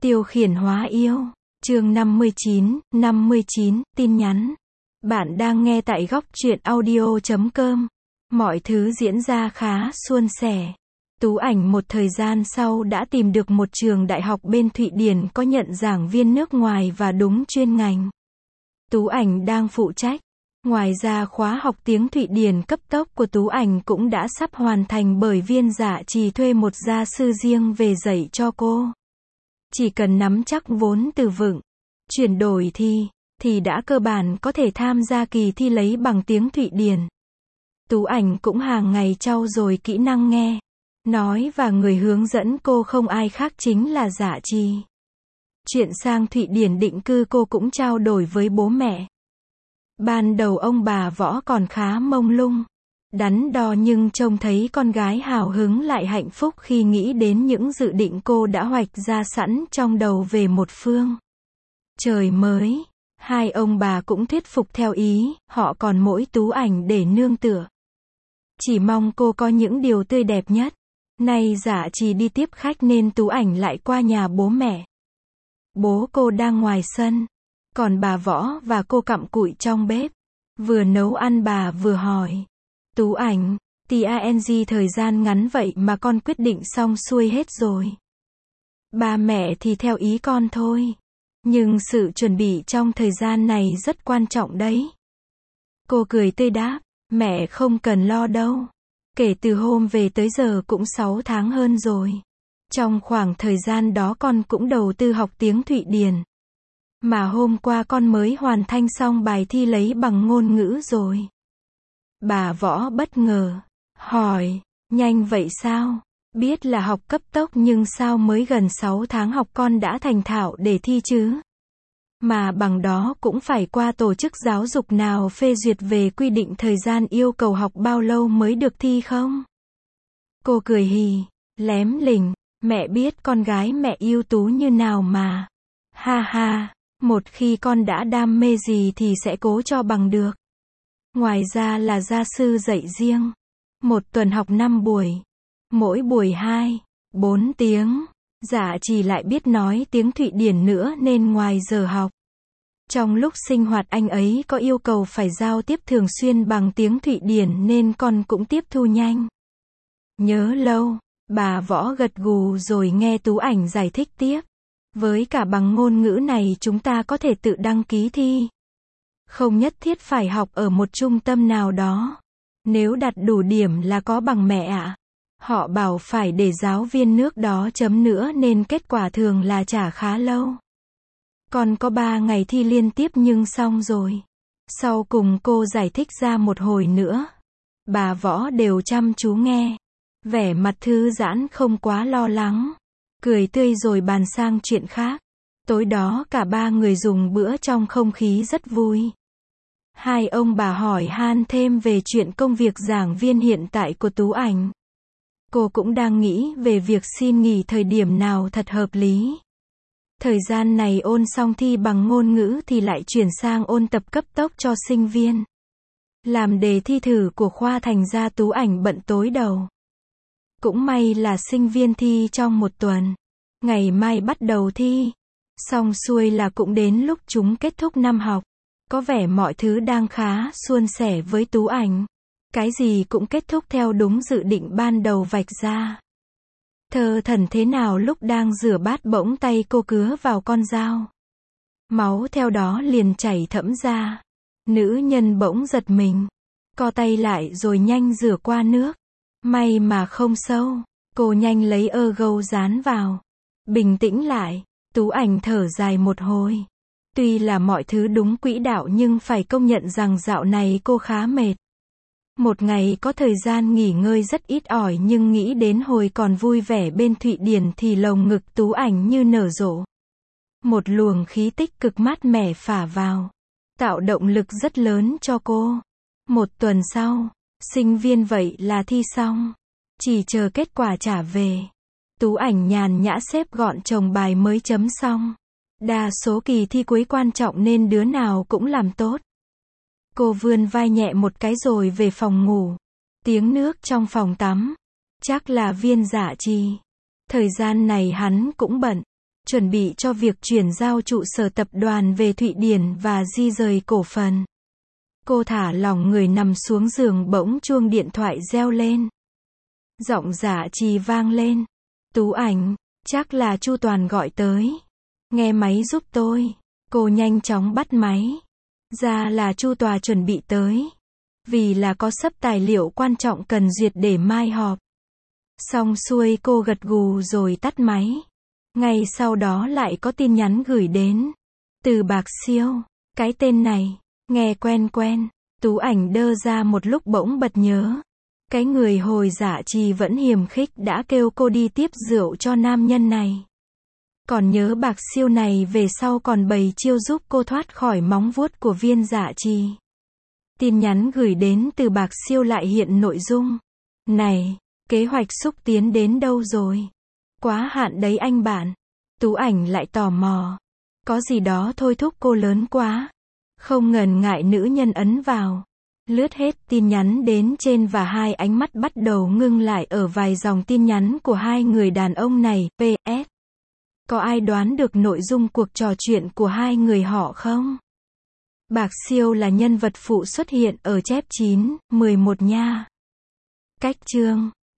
Tiêu khiển hóa yêu. Chương 59, tin nhắn. Bạn đang nghe tại góc truyện audio.com. Mọi thứ diễn ra khá suôn sẻ. Tú Ảnh một thời gian sau đã tìm được một trường đại học bên Thụy Điển có nhận giảng viên nước ngoài và đúng chuyên ngành. Tú Ảnh đang phụ trách. Ngoài ra khóa học tiếng Thụy Điển cấp tốc của Tú Ảnh cũng đã sắp hoàn thành bởi Viên Dạ Trì thuê một gia sư riêng về dạy cho cô. Chỉ cần nắm chắc vốn từ vựng, chuyển đổi thì đã cơ bản có thể tham gia kỳ thi lấy bằng tiếng Thụy Điển. Tú Ảnh cũng hàng ngày trau dồi kỹ năng nghe, nói và người hướng dẫn cô không ai khác chính là Dạ Trì. Chuyện sang Thụy Điển định cư cô cũng trao đổi với bố mẹ. Ban đầu ông bà Võ còn khá mông lung, đắn đo nhưng trông thấy con gái hào hứng lại hạnh phúc khi nghĩ đến những dự định cô đã hoạch ra sẵn trong đầu về một phương trời mới. Hai ông bà cũng thuyết phục theo ý, họ còn mỗi Tú Ảnh để nương tựa. Chỉ mong cô có những điều tươi đẹp nhất. Nay Dạ Trì đi tiếp khách nên Tú Ảnh lại qua nhà bố mẹ. Bố cô đang ngoài sân, còn bà Võ và cô cặm cụi trong bếp. Vừa nấu ăn bà vừa hỏi. Tú Ảnh, TANG thời gian ngắn vậy mà con quyết định xong xuôi hết rồi. Ba mẹ thì theo ý con thôi. Nhưng sự chuẩn bị trong thời gian này rất quan trọng đấy. Cô cười tươi đáp, mẹ không cần lo đâu. Kể từ hôm về tới giờ cũng 6 tháng hơn rồi. Trong khoảng thời gian đó con cũng đầu tư học tiếng Thụy Điển. Mà hôm qua con mới hoàn thành xong bài thi lấy bằng ngôn ngữ rồi. Bà Võ bất ngờ, hỏi, nhanh vậy sao? Biết là học cấp tốc nhưng sao mới gần 6 tháng học con đã thành thạo để thi chứ? Mà bằng đó cũng phải qua tổ chức giáo dục nào phê duyệt về quy định thời gian yêu cầu học bao lâu mới được thi không? Cô cười hì, lém lỉnh, mẹ biết con gái mẹ ưu tú như nào mà. Ha ha, một khi con đã đam mê gì thì sẽ cố cho bằng được. Ngoài ra là gia sư dạy riêng. Một tuần học 5 buổi. Mỗi buổi 2-4 tiếng. Dạ Trì lại biết nói tiếng Thụy Điển nữa nên ngoài giờ học. Trong lúc sinh hoạt anh ấy có yêu cầu phải giao tiếp thường xuyên bằng tiếng Thụy Điển nên con cũng tiếp thu nhanh. Nhớ lâu, bà Võ gật gù rồi nghe Tú Ảnh giải thích tiếp. Với cả bằng ngôn ngữ này chúng ta có thể tự đăng ký thi. Không nhất thiết phải học ở một trung tâm nào đó. Nếu đạt đủ điểm là có bằng mẹ ạ. Họ bảo phải để giáo viên nước đó chấm nữa nên kết quả thường là trả khá lâu. Còn có 3 ngày thi liên tiếp nhưng xong rồi. Sau cùng cô giải thích ra một hồi nữa. Bà Võ đều chăm chú nghe. Vẻ mặt thư giãn không quá lo lắng. Cười tươi rồi bàn sang chuyện khác. Tối đó cả ba người dùng bữa trong không khí rất vui. Hai ông bà hỏi han thêm về chuyện công việc giảng viên hiện tại của Tú Ảnh. Cô cũng đang nghĩ về việc xin nghỉ thời điểm nào thật hợp lý. Thời gian này ôn xong thi bằng ngôn ngữ thì lại chuyển sang ôn tập cấp tốc cho sinh viên. Làm đề thi thử của khoa thành ra Tú Ảnh bận tối đầu. Cũng may là sinh viên thi trong một tuần. Ngày mai bắt đầu thi. Xong xuôi là cũng đến lúc chúng kết thúc năm học. Có vẻ mọi thứ đang khá suôn sẻ với Tú Ảnh. Cái gì cũng kết thúc theo đúng dự định ban đầu vạch ra. Thơ thẩn thế nào lúc đang rửa bát bỗng tay cô cứa vào con dao. Máu theo đó liền chảy thẫm ra. Nữ nhân bỗng giật mình. Co tay lại rồi nhanh rửa qua nước. May mà không sâu. Cô nhanh lấy gâu dán vào. Bình tĩnh lại. Tú Ảnh thở dài một hồi. Tuy là mọi thứ đúng quỹ đạo nhưng phải công nhận rằng dạo này cô khá mệt. Một ngày có thời gian nghỉ ngơi rất ít ỏi nhưng nghĩ đến hồi còn vui vẻ bên Thụy Điển thì lồng ngực Tú Ảnh như nở rộ. Một luồng khí tích cực mát mẻ phả vào. Tạo động lực rất lớn cho cô. Một tuần sau, sinh viên vậy là thi xong. Chỉ chờ kết quả trả về. Tú Ảnh nhàn nhã xếp gọn chồng bài mới chấm xong. Đa số kỳ thi cuối quan trọng nên đứa nào cũng làm tốt. Cô vươn vai nhẹ một cái rồi về phòng ngủ. Tiếng nước trong phòng tắm. Chắc là Viên Dạ Trì. Thời gian này hắn cũng bận. chuẩn bị cho việc chuyển giao trụ sở tập đoàn về Thụy Điển và di rời cổ phần. Cô thả lỏng người nằm xuống giường, bỗng chuông điện thoại reo lên. Giọng Dạ Trì vang lên. Tú Ảnh, chắc là Chu Toàn gọi tới. Nghe máy giúp tôi. Cô nhanh chóng bắt máy. Ra là Chu Tòa chuẩn bị tới. Vì là có sấp tài liệu quan trọng cần duyệt để mai họp. Xong xuôi cô gật gù rồi tắt máy. Ngay sau đó lại có tin nhắn gửi đến. Từ Bạc Siêu. Cái tên này, nghe quen quen. Tú Ảnh đơ ra một lúc bỗng bật nhớ. Cái người hồi Dạ Trì vẫn hiềm khích đã kêu cô đi tiếp rượu cho nam nhân này. Còn nhớ Bạc Siêu này về sau còn bày chiêu giúp cô thoát khỏi móng vuốt của Viên Dạ Trì. Tin nhắn gửi đến từ Bạc Siêu lại hiện nội dung. Này, kế hoạch xúc tiến đến đâu rồi? Quá hạn đấy anh bạn. Tú Ảnh lại tò mò. Có gì đó thôi thúc cô lớn quá. Không ngần ngại nữ nhân ấn vào. Lướt hết tin nhắn đến trên và hai ánh mắt bắt đầu ngưng lại ở vài dòng tin nhắn của hai người đàn ông này. PS. Có ai đoán được nội dung cuộc trò chuyện của hai người họ không? Bạc Siêu là nhân vật phụ xuất hiện ở chép 9, 11 nha. Cách chương